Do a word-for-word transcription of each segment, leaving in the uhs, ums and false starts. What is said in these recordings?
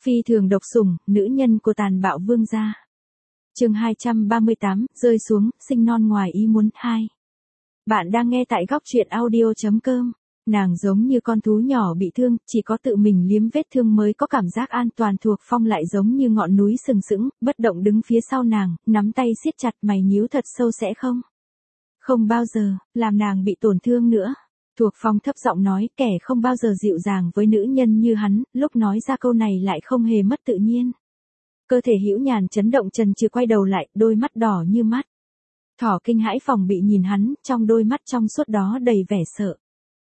Phi thường độc sủng, nữ nhân của tàn bạo vương gia. Chương hai trăm ba mươi tám, rơi xuống, sinh non ngoài ý muốn hai. Bạn đang nghe tại góc truyện audio chấm com. Nàng giống như con thú nhỏ bị thương, chỉ có tự mình liếm vết thương mới có cảm giác an toàn. Thuộc Phong lại giống như ngọn núi sừng sững, bất động đứng phía sau nàng, nắm tay siết chặt, mày nhíu thật sâu. Sẽ không? Không bao giờ, làm nàng bị tổn thương nữa. Thuộc Phong thấp giọng nói, kẻ không bao giờ dịu dàng với nữ nhân như hắn, lúc nói ra câu này lại không hề mất tự nhiên. Cơ thể Hữu Nhàn chấn động, chần chừ quay đầu lại, đôi mắt đỏ như mắt. Thỏ kinh hãi phòng bị nhìn hắn, trong đôi mắt trong suốt đó đầy vẻ sợ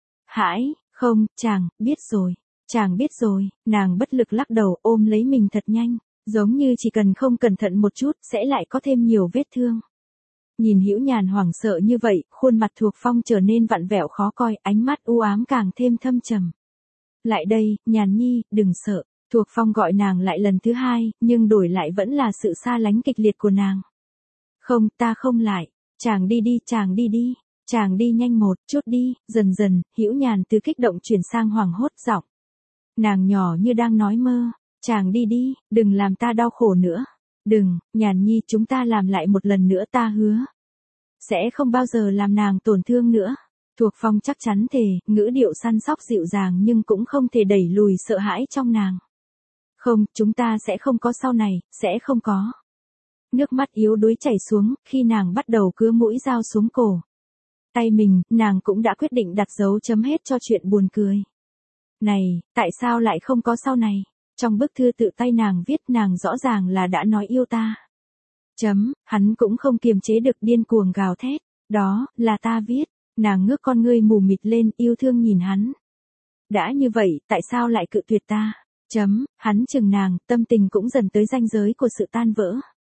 hãi. Không, chàng, biết rồi, chàng biết rồi. Nàng bất lực lắc đầu, ôm lấy mình thật nhanh, giống như chỉ cần không cẩn thận một chút, sẽ lại có thêm nhiều vết thương. Nhìn Hữu Nhàn hoảng sợ như vậy, khuôn mặt Thuộc Phong trở nên vặn vẹo khó coi, ánh mắt u ám càng thêm thâm trầm. Lại đây, Nhàn nhi, đừng sợ. Thuộc Phong gọi nàng lại lần thứ hai, nhưng đổi lại vẫn là sự xa lánh kịch liệt của nàng. Không, ta không lại. Chàng đi đi, chàng đi đi. Chàng đi nhanh một chút đi. Dần dần, Hữu Nhàn từ kích động chuyển sang hoảng hốt giọng. Nàng nhỏ như đang nói mơ. Chàng đi đi, đừng làm ta đau khổ nữa. Đừng, Nhàn nhi, chúng ta làm lại một lần nữa, ta hứa. Sẽ không bao giờ làm nàng tổn thương nữa. Thuộc Phong chắc chắn thề, ngữ điệu săn sóc dịu dàng nhưng cũng không thể đẩy lùi sợ hãi trong nàng. Không, chúng ta sẽ không có sau này, sẽ không có. Nước mắt yếu đuối chảy xuống, khi nàng bắt đầu cứa mũi dao xuống cổ. Tay mình, nàng cũng đã quyết định đặt dấu chấm hết cho chuyện buồn cười. Này, tại sao lại không có sau này? Trong bức thư tự tay nàng viết, nàng rõ ràng là đã nói yêu ta. Chấm, hắn cũng không kiềm chế được, điên cuồng gào thét. Đó, là ta viết. Nàng ngước con ngươi mù mịt lên, yêu thương nhìn hắn. Đã như vậy, tại sao lại cự tuyệt ta? Chấm, hắn chừng nàng, tâm tình cũng dần tới ranh giới của sự tan vỡ.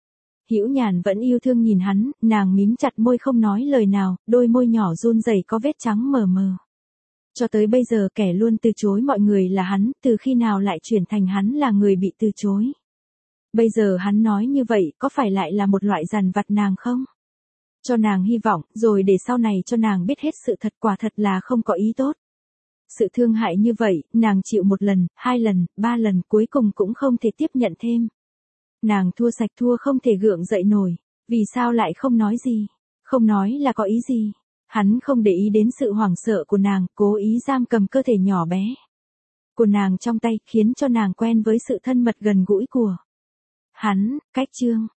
Hữu Nhàn vẫn yêu thương nhìn hắn, nàng mím chặt môi không nói lời nào, đôi môi nhỏ run rẩy có vết trắng mờ mờ. Cho tới bây giờ kẻ luôn từ chối mọi người là hắn, từ khi nào lại chuyển thành hắn là người bị từ chối. Bây giờ hắn nói như vậy, có phải lại là một loại dằn vặt nàng không? Cho nàng hy vọng, rồi để sau này cho nàng biết hết sự thật, quả thật là không có ý tốt. Sự thương hại như vậy, nàng chịu một lần, hai lần, ba lần, cuối cùng cũng không thể tiếp nhận thêm. Nàng thua sạch, thua không thể gượng dậy nổi. Vì sao lại không nói gì? Không nói là có ý gì? Hắn không để ý đến sự hoảng sợ của nàng, cố ý giam cầm cơ thể nhỏ bé của nàng trong tay, khiến cho nàng quen với sự thân mật gần gũi của hắn. Cách chương